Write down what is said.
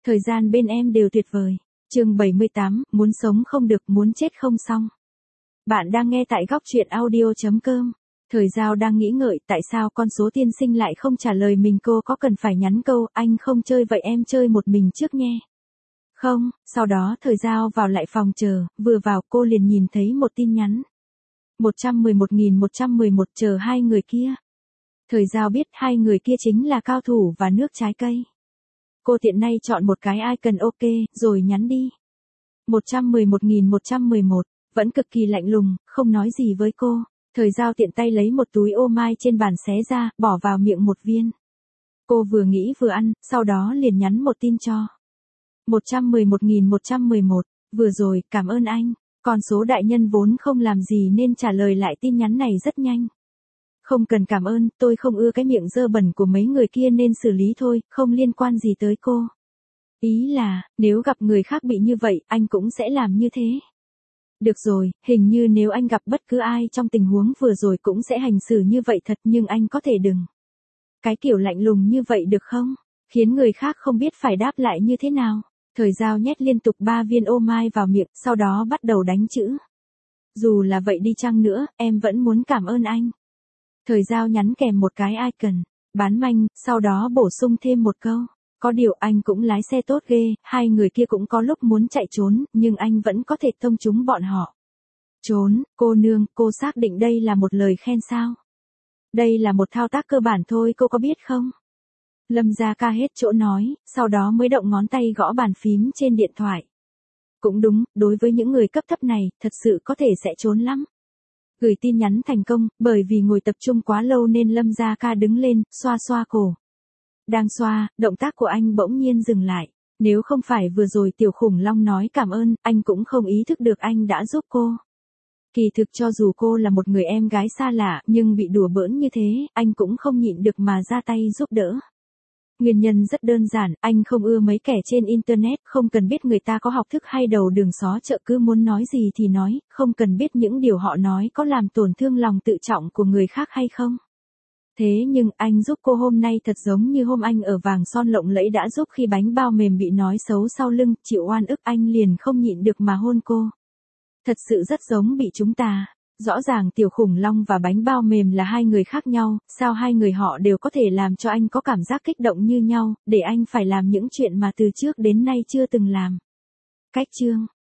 Thời gian bên em đều tuyệt vời. Chương 78, muốn sống không được, muốn chết không xong. Bạn đang nghe tại góc truyện audio.com. Thời Giao đang nghĩ ngợi tại sao con số tiên sinh lại không trả lời mình, cô có cần phải nhắn câu anh không chơi vậy em chơi một mình trước nhé. Không, sau đó Thời Giao vào lại phòng chờ, vừa vào cô liền nhìn thấy một tin nhắn. 111.111 chờ hai người kia. Thời Giao biết hai người kia chính là cao thủ và nước trái cây. Cô tiện nay chọn một cái icon ok, rồi nhắn đi. 111.111, vẫn cực kỳ lạnh lùng, không nói gì với cô. Thời Giao tiện tay lấy một túi ô mai trên bàn xé ra, bỏ vào miệng một viên. Cô vừa nghĩ vừa ăn, sau đó liền nhắn một tin cho. 111.111, vừa rồi, cảm ơn anh. Con số đại nhân vốn không làm gì nên trả lời lại tin nhắn này rất nhanh. Không cần cảm ơn, tôi không ưa cái miệng dơ bẩn của mấy người kia nên xử lý thôi, không liên quan gì tới cô. Ý là, nếu gặp người khác bị như vậy, anh cũng sẽ làm như thế. Được rồi, hình như nếu anh gặp bất cứ ai trong tình huống vừa rồi cũng sẽ hành xử như vậy thật, nhưng anh có thể đừng. Cái kiểu lạnh lùng như vậy được không? Khiến người khác không biết phải đáp lại như thế nào. Thời Giao nhét liên tục 3 viên ô mai vào miệng, sau đó bắt đầu đánh chữ. Dù là vậy đi chăng nữa, em vẫn muốn cảm ơn anh. Thời Giao nhắn kèm một cái icon, bán manh, sau đó bổ sung thêm một câu. Có điều anh cũng lái xe tốt ghê, hai người kia cũng có lúc muốn chạy trốn, nhưng anh vẫn có thể tông trúng bọn họ. Trốn, cô nương, cô xác định đây là một lời khen sao? Đây là một thao tác cơ bản thôi, cô có biết không? Lâm Gia Ca hết chỗ nói, sau đó mới động ngón tay gõ bàn phím trên điện thoại. Cũng đúng, đối với những người cấp thấp này, thật sự có thể sẽ trốn lắm. Gửi tin nhắn thành công, bởi vì ngồi tập trung quá lâu nên Lâm Gia Ca đứng lên, xoa xoa cổ. Đang xoa, động tác của anh bỗng nhiên dừng lại. Nếu không phải vừa rồi Tiểu Khủng Long nói cảm ơn, anh cũng không ý thức được anh đã giúp cô. Kỳ thực cho dù cô là một người em gái xa lạ, nhưng bị đùa bỡn như thế, anh cũng không nhịn được mà ra tay giúp đỡ. Nguyên nhân rất đơn giản, anh không ưa mấy kẻ trên Internet, không cần biết người ta có học thức hay đầu đường xó chợ, cứ muốn nói gì thì nói, không cần biết những điều họ nói có làm tổn thương lòng tự trọng của người khác hay không. Thế nhưng anh giúp cô hôm nay thật giống như hôm anh ở Vàng Son Lộng Lẫy đã giúp khi bánh bao mềm bị nói xấu sau lưng, chịu oan ức, anh liền không nhịn được mà hôn cô. Thật sự rất giống bị chúng ta. Rõ ràng Tiểu Khủng Long và bánh bao mềm là hai người khác nhau, sao hai người họ đều có thể làm cho anh có cảm giác kích động như nhau, để anh phải làm những chuyện mà từ trước đến nay chưa từng làm. Cách chương